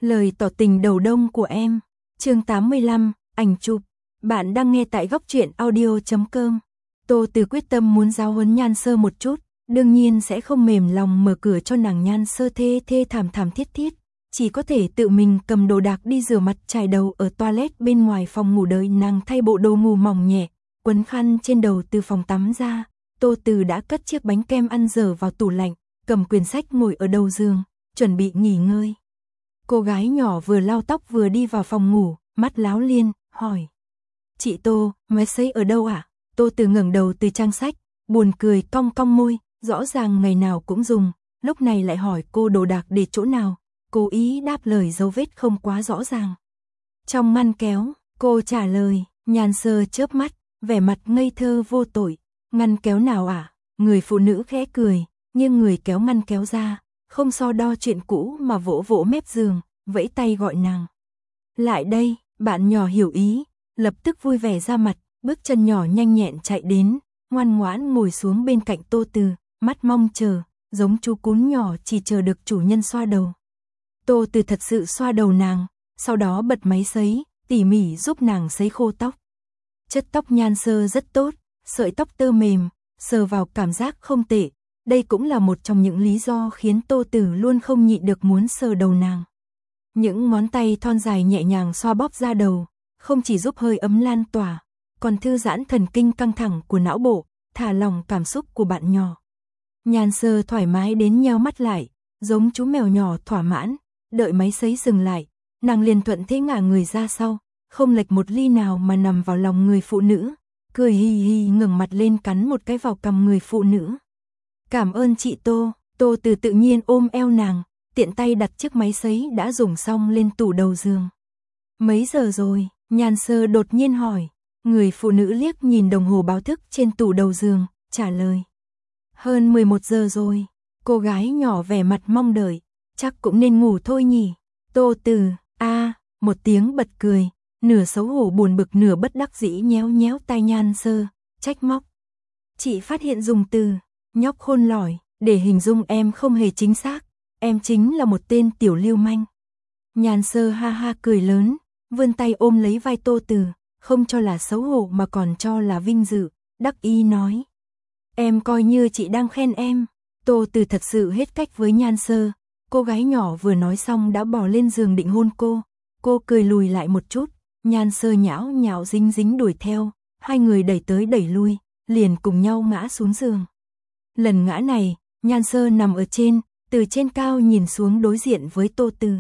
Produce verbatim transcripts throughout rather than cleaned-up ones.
Lời tỏ tình đầu đông của em. Chương tám mươi lăm, ảnh chụp. Bạn đang nghe tại góc truyện audio chấm com. Tô Từ quyết tâm muốn giáo huấn Nhan Sơ một chút, đương nhiên sẽ không mềm lòng mở cửa cho nàng Nhan Sơ thê thê thảm thảm thiết thiết, chỉ có thể tự mình cầm đồ đạc đi rửa mặt chải đầu ở toilet bên ngoài phòng ngủ đợi nàng thay bộ đồ ngủ mỏng nhẹ, quấn khăn trên đầu từ phòng tắm ra. Tô Từ đã cất chiếc bánh kem ăn dở vào tủ lạnh, cầm quyển sách ngồi ở đầu giường, chuẩn bị nghỉ ngơi. Cô gái nhỏ vừa lau tóc vừa đi vào phòng ngủ, mắt láo liên, hỏi. Chị Tô, máy sấy ở đâu ạ? À? Tô Từ ngẩng đầu từ trang sách, buồn cười cong cong môi, rõ ràng ngày nào cũng dùng, lúc này lại hỏi cô đồ đạc để chỗ nào, cố ý đáp lời dấu vết không quá rõ ràng. Trong ngăn kéo, cô trả lời, Nhan Sơ chớp mắt, vẻ mặt ngây thơ vô tội, ngăn kéo nào ạ? À? Người phụ nữ khẽ cười, nhưng người kéo ngăn kéo ra, không so đo chuyện cũ mà vỗ vỗ mép giường, vẫy tay gọi nàng. Lại đây, bạn nhỏ hiểu ý, lập tức vui vẻ ra mặt, bước chân nhỏ nhanh nhẹn chạy đến, ngoan ngoãn ngồi xuống bên cạnh Tô Từ, mắt mong chờ, giống chú cún nhỏ chỉ chờ được chủ nhân xoa đầu. Tô Từ thật sự xoa đầu nàng, sau đó bật máy sấy, tỉ mỉ giúp nàng sấy khô tóc. Chất tóc Nhan Sơ rất tốt, sợi tóc tơ mềm, sờ vào cảm giác không tệ. Đây cũng là một trong những lý do khiến Tô Từ luôn không nhịn được muốn sờ đầu nàng. Những ngón tay thon dài nhẹ nhàng xoa bóp da đầu, không chỉ giúp hơi ấm lan tỏa, còn thư giãn thần kinh căng thẳng của não bộ, thả lỏng cảm xúc của bạn nhỏ. Nhan Sơ thoải mái đến nheo mắt lại, giống chú mèo nhỏ thỏa mãn, đợi máy sấy dừng lại, nàng liền thuận thế ngả người ra sau, không lệch một ly nào mà nằm vào lòng người phụ nữ, cười hì hì ngẩng mặt lên cắn một cái vào cằm người phụ nữ. Cảm ơn chị Tô. Tô Từ tự nhiên ôm eo nàng, tiện tay đặt chiếc máy sấy đã dùng xong lên tủ đầu giường. Mấy giờ rồi? Nhan Sơ đột nhiên hỏi. Người phụ nữ liếc nhìn đồng hồ báo thức trên tủ đầu giường, trả lời. Hơn mười một giờ rồi. Cô gái nhỏ vẻ mặt mong đợi, chắc cũng nên ngủ thôi nhỉ. Tô Từ, a, à, một tiếng bật cười, nửa xấu hổ buồn bực nửa bất đắc dĩ nhéo nhéo tai Nhan Sơ, trách móc. Chị phát hiện dùng từ nhóc khôn lỏi, để hình dung em không hề chính xác, em chính là một tên tiểu lưu manh. Nhan Sơ ha ha cười lớn, vươn tay ôm lấy vai Tô Từ, không cho là xấu hổ mà còn cho là vinh dự, đắc ý nói. Em coi như chị đang khen em. Tô Từ thật sự hết cách với Nhan Sơ, cô gái nhỏ vừa nói xong đã bỏ lên giường định hôn cô, cô cười lùi lại một chút, Nhan Sơ nhão nhão dính dính đuổi theo, hai người đẩy tới đẩy lui, liền cùng nhau ngã xuống giường. Lần ngã này, Nhan Sơ nằm ở trên, từ trên cao nhìn xuống đối diện với Tô Từ.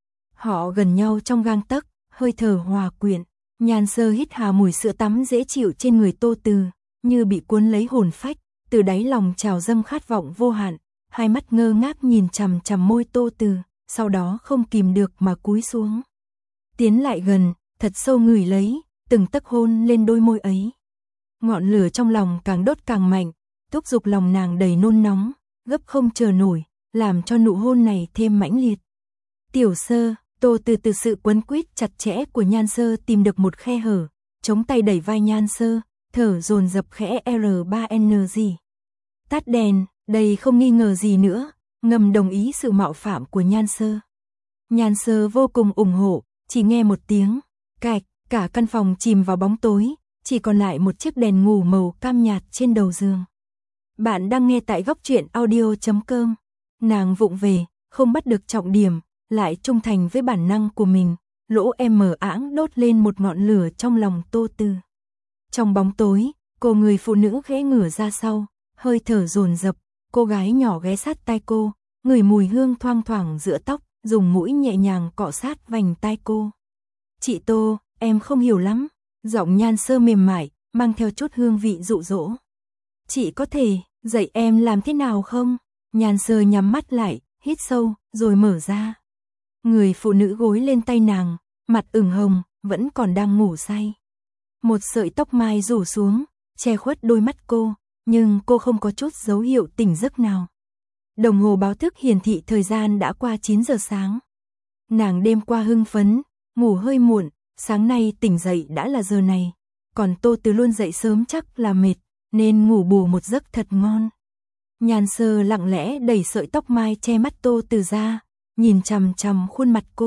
Họ gần nhau trong gang tấc, hơi thở hòa quyện, Nhan Sơ hít hà mùi sữa tắm dễ chịu trên người Tô Từ, như bị cuốn lấy hồn phách, từ đáy lòng trào dâng khát vọng vô hạn, hai mắt ngơ ngác nhìn chằm chằm môi Tô Từ, sau đó không kìm được mà cúi xuống. Tiến lại gần, thật sâu ngửi lấy, từng tấc hôn lên đôi môi ấy. Ngọn lửa trong lòng càng đốt càng mạnh, thúc giục lòng nàng đầy nôn nóng, gấp không chờ nổi, làm cho nụ hôn này thêm mãnh liệt. Tiểu Sơ, Tô Từ từ sự quấn quýt chặt chẽ của Nhan Sơ tìm được một khe hở, chống tay đẩy vai Nhan Sơ, thở dồn dập khẽ R ba N gì. Tắt đèn, đây không nghi ngờ gì nữa, ngầm đồng ý sự mạo phạm của Nhan Sơ. Nhan Sơ vô cùng ủng hộ, chỉ nghe một tiếng, cạch, cả căn phòng chìm vào bóng tối, chỉ còn lại một chiếc đèn ngủ màu cam nhạt trên đầu giường. Bạn đang nghe tại góc truyện audio chấm com. Nàng vụng về, không bắt được trọng điểm, lại trung thành với bản năng của mình, lỗ em mờ áng đốt lên một ngọn lửa trong lòng Tô Từ. Trong bóng tối, cô người phụ nữ khẽ ngửa ra sau, hơi thở dồn dập, cô gái nhỏ ghé sát tai cô, ngửi mùi hương thoang thoảng giữa tóc, dùng mũi nhẹ nhàng cọ sát vành tai cô. Chị Tô, em không hiểu lắm, giọng Nhan Sơ mềm mại, mang theo chút hương vị dụ dỗ. Chị có thể dạy em làm thế nào không? Nhan Sơ nhắm mắt lại, hít sâu, rồi mở ra. Người phụ nữ gối lên tay nàng, mặt ửng hồng, vẫn còn đang ngủ say. Một sợi tóc mai rủ xuống, che khuất đôi mắt cô, nhưng cô không có chút dấu hiệu tỉnh giấc nào. Đồng hồ báo thức hiển thị thời gian đã qua chín giờ sáng. Nàng đêm qua hưng phấn, ngủ hơi muộn, sáng nay tỉnh dậy đã là giờ này. Còn Tô Từ luôn dậy sớm chắc là mệt, nên ngủ bù một giấc thật ngon. Nhan Sơ lặng lẽ đẩy sợi tóc mai che mắt Tô Từ ra, nhìn chằm chằm khuôn mặt cô,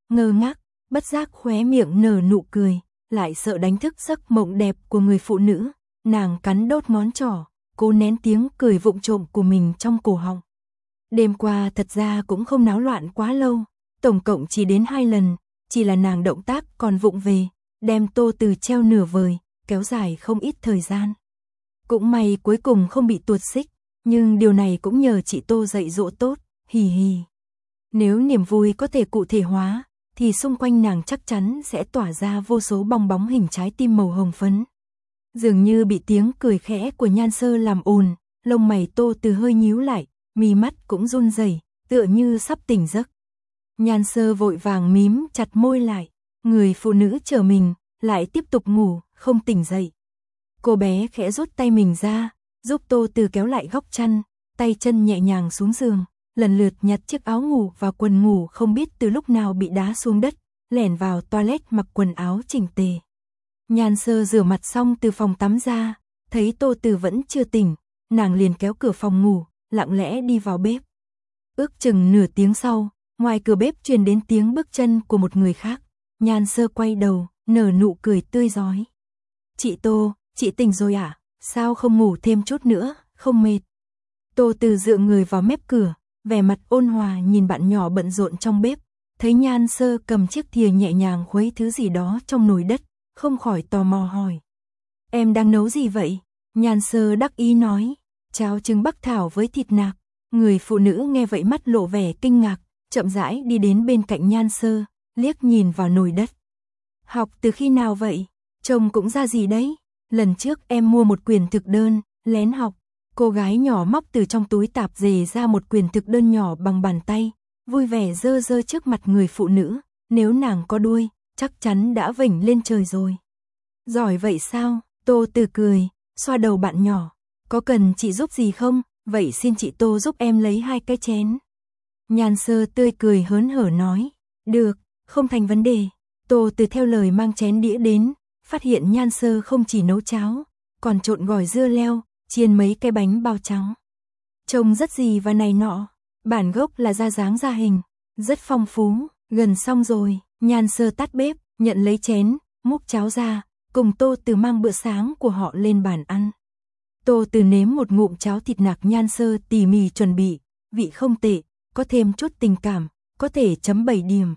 ngơ ngác, bất giác khóe miệng nở nụ cười, lại sợ đánh thức giấc mộng đẹp của người phụ nữ, nàng cắn đốt ngón trỏ, cố nén tiếng cười vụng trộm của mình trong cổ họng. Đêm qua thật ra cũng không náo loạn quá lâu, tổng cộng chỉ đến hai lần, chỉ là nàng động tác còn vụng về, đem Tô Từ treo nửa vời, kéo dài không ít thời gian. Cũng may cuối cùng không bị tuột xích, nhưng điều này cũng nhờ chị Tô dạy dỗ tốt, hì hì. Nếu niềm vui có thể cụ thể hóa, thì xung quanh nàng chắc chắn sẽ tỏa ra vô số bong bóng hình trái tim màu hồng phấn. Dường như bị tiếng cười khẽ của Nhan Sơ làm ồn, lông mày Tô Từ hơi nhíu lại, mí mắt cũng run rẩy, tựa như sắp tỉnh giấc. Nhan Sơ vội vàng mím chặt môi lại, người phụ nữ chờ mình, lại tiếp tục ngủ, không tỉnh dậy. Cô bé khẽ rút tay mình ra, giúp Tô Từ kéo lại góc chăn, tay chân nhẹ nhàng xuống giường, lần lượt nhặt chiếc áo ngủ và quần ngủ không biết từ lúc nào bị đá xuống đất, lẻn vào toilet mặc quần áo chỉnh tề. Nhan Sơ rửa mặt xong từ phòng tắm ra, thấy Tô Từ vẫn chưa tỉnh, nàng liền kéo cửa phòng ngủ, lặng lẽ đi vào bếp. Ước chừng nửa tiếng sau, ngoài cửa bếp truyền đến tiếng bước chân của một người khác. Nhan Sơ quay đầu, nở nụ cười tươi rói. Chị Tô, chị tỉnh rồi à? Sao không ngủ thêm chút nữa, không mệt? Tô Từ dựa người vào mép cửa, vẻ mặt ôn hòa nhìn bạn nhỏ bận rộn trong bếp. Thấy Nhan Sơ cầm chiếc thìa nhẹ nhàng khuấy thứ gì đó trong nồi đất, không khỏi tò mò hỏi. Em đang nấu gì vậy? Nhan Sơ đắc ý nói. Cháo trứng bắc thảo với thịt nạc. Người phụ nữ nghe vậy mắt lộ vẻ kinh ngạc, chậm rãi đi đến bên cạnh Nhan Sơ, liếc nhìn vào nồi đất. Học từ khi nào vậy? Trông cũng ra gì đấy? Lần trước em mua một quyển thực đơn, lén học. Cô gái nhỏ móc từ trong túi tạp dề ra một quyển thực đơn nhỏ bằng bàn tay, vui vẻ dơ dơ trước mặt người phụ nữ. Nếu nàng có đuôi, chắc chắn đã vểnh lên trời rồi. Giỏi vậy sao? Tô Từ cười, xoa đầu bạn nhỏ. Có cần chị giúp gì không? Vậy xin chị Tô giúp em lấy hai cái chén. Nhan Sơ tươi cười hớn hở nói. Được, không thành vấn đề. Tô Từ theo lời mang chén đĩa đến, phát hiện Nhan Sơ không chỉ nấu cháo, còn trộn gỏi dưa leo, chiên mấy cái bánh bao trắng. Trông rất gì và này nọ, bản gốc là ra dáng ra hình, rất phong phú. Gần xong rồi, Nhan Sơ tắt bếp, nhận lấy chén, múc cháo ra, cùng Tô Từ mang bữa sáng của họ lên bàn ăn. Tô Từ nếm một ngụm cháo thịt nạc Nhan Sơ tỉ mỉ chuẩn bị, vị không tệ, có thêm chút tình cảm, có thể chấm bảy điểm.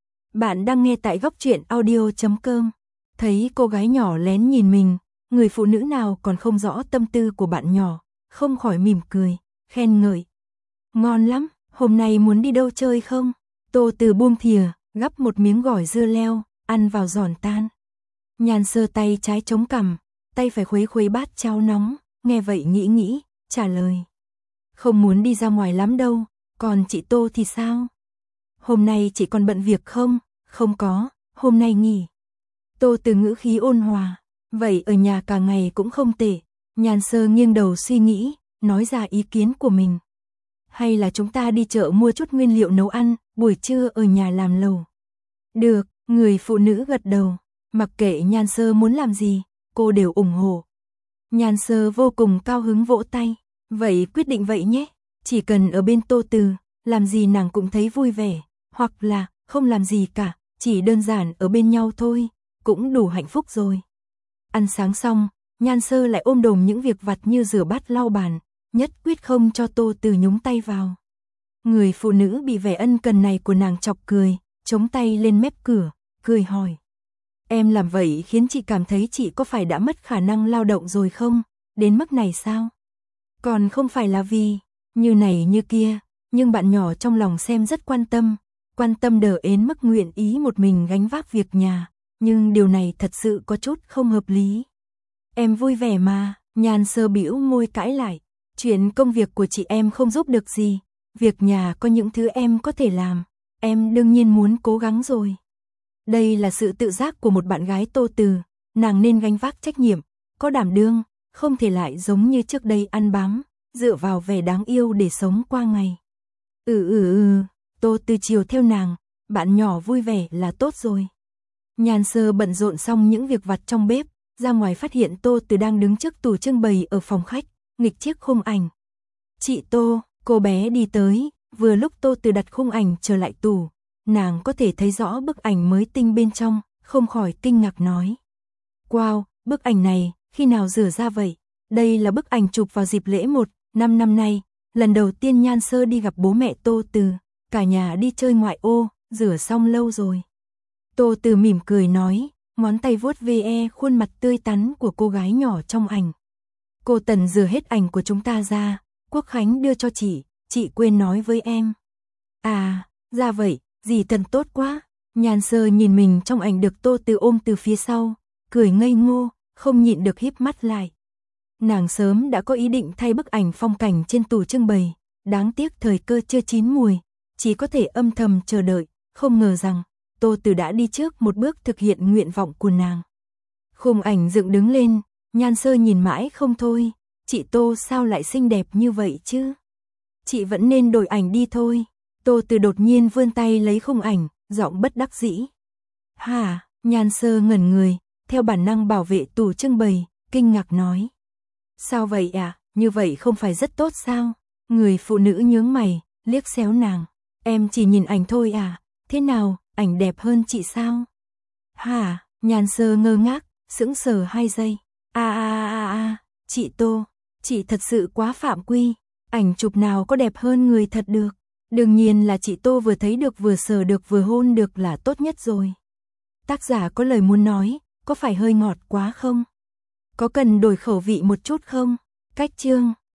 Bạn đang nghe tại góc truyện audio chấm com. Thấy cô gái nhỏ lén nhìn mình, người phụ nữ nào còn không rõ tâm tư của bạn nhỏ, không khỏi mỉm cười, khen ngợi. Ngon lắm, hôm nay muốn đi đâu chơi không? Tô Từ buông thìa, gắp một miếng gỏi dưa leo, ăn vào giòn tan. Nhan Sơ tay trái chống cằm, tay phải khuấy khuấy bát cháo nóng, nghe vậy nghĩ nghĩ, trả lời. Không muốn đi ra ngoài lắm đâu, còn chị Tô thì sao? Hôm nay chị còn bận việc không? Không có, hôm nay nghỉ. Tô Từ ngữ khí ôn hòa, vậy ở nhà cả ngày cũng không tệ. Nhan Sơ nghiêng đầu suy nghĩ, nói ra ý kiến của mình. Hay là chúng ta đi chợ mua chút nguyên liệu nấu ăn, buổi trưa ở nhà làm lẩu. Được, người phụ nữ gật đầu, mặc kệ Nhan Sơ muốn làm gì, cô đều ủng hộ. Nhan Sơ vô cùng cao hứng vỗ tay, vậy quyết định vậy nhé, chỉ cần ở bên Tô Từ, làm gì nàng cũng thấy vui vẻ, hoặc là không làm gì cả, chỉ đơn giản ở bên nhau thôi, cũng đủ hạnh phúc rồi. Ăn sáng xong, Nhan Sơ lại ôm đồm những việc vặt như rửa bát lau bàn, nhất quyết không cho Tô Từ nhúng tay vào. Người phụ nữ bị vẻ ân cần này của nàng chọc cười, chống tay lên mép cửa, cười hỏi. Em làm vậy khiến chị cảm thấy chị có phải đã mất khả năng lao động rồi không? Đến mức này sao? Còn không phải là vì, như này như kia, nhưng bạn nhỏ trong lòng xem rất quan tâm, quan tâm đờ ến mức nguyện ý một mình gánh vác việc nhà, nhưng điều này thật sự có chút không hợp lý. Em vui vẻ mà, Nhan Sơ bĩu môi cãi lại, chuyện công việc của chị em không giúp được gì, việc nhà có những thứ em có thể làm, em đương nhiên muốn cố gắng rồi. Đây là sự tự giác của một bạn gái Tô Từ, nàng nên gánh vác trách nhiệm, có đảm đương, không thể lại giống như trước đây ăn bám, dựa vào vẻ đáng yêu để sống qua ngày. Ừ ừ ừ, Tô Từ chiều theo nàng, bạn nhỏ vui vẻ là tốt rồi. Nhan Sơ bận rộn xong những việc vặt trong bếp, ra ngoài phát hiện Tô Từ đang đứng trước tủ trưng bày ở phòng khách, nghịch chiếc khung ảnh. Chị Tô, cô bé đi tới, vừa lúc Tô Từ đặt khung ảnh trở lại tủ, nàng có thể thấy rõ bức ảnh mới tinh bên trong, không khỏi kinh ngạc nói. Wow, bức ảnh này, khi nào rửa ra vậy? Đây là bức ảnh chụp vào dịp lễ một, năm năm nay, lần đầu tiên Nhan Sơ đi gặp bố mẹ Tô Từ, cả nhà đi chơi ngoại ô, rửa xong lâu rồi. Tô Từ mỉm cười nói, ngón tay vuốt ve khuôn mặt tươi tắn của cô gái nhỏ trong ảnh. Cô Tần rửa hết ảnh của chúng ta ra, Quốc Khánh đưa cho chị, chị quên nói với em. À, ra vậy, dì Tần tốt quá. Nhan Sơ nhìn mình trong ảnh được Tô Từ ôm từ phía sau, cười ngây ngô, không nhịn được híp mắt lại. Nàng sớm đã có ý định thay bức ảnh phong cảnh trên tủ trưng bày, đáng tiếc thời cơ chưa chín mùi, chỉ có thể âm thầm chờ đợi, không ngờ rằng Tô Từ đã đi trước một bước thực hiện nguyện vọng của nàng. Khung ảnh dựng đứng lên, Nhan Sơ nhìn mãi không thôi, chị Tô sao lại xinh đẹp như vậy chứ? Chị vẫn nên đổi ảnh đi thôi. Tô Từ đột nhiên vươn tay lấy khung ảnh, giọng bất đắc dĩ. Hả? Nhan Sơ ngẩn người, theo bản năng bảo vệ tủ trưng bày, kinh ngạc nói. Sao vậy à, như vậy không phải rất tốt sao? Người phụ nữ nhướng mày, liếc xéo nàng. Em chỉ nhìn ảnh thôi à, thế nào, ảnh đẹp hơn chị sao? Hả? Nhan Sơ ngơ ngác, sững sờ hai giây. À à à à, chị Tô, chị thật sự quá phạm quy, ảnh chụp nào có đẹp hơn người thật được. Đương nhiên là chị Tô vừa thấy được vừa sờ được vừa hôn được là tốt nhất rồi. Tác giả có lời muốn nói, có phải hơi ngọt quá không? Có cần đổi khẩu vị một chút không? Cách chương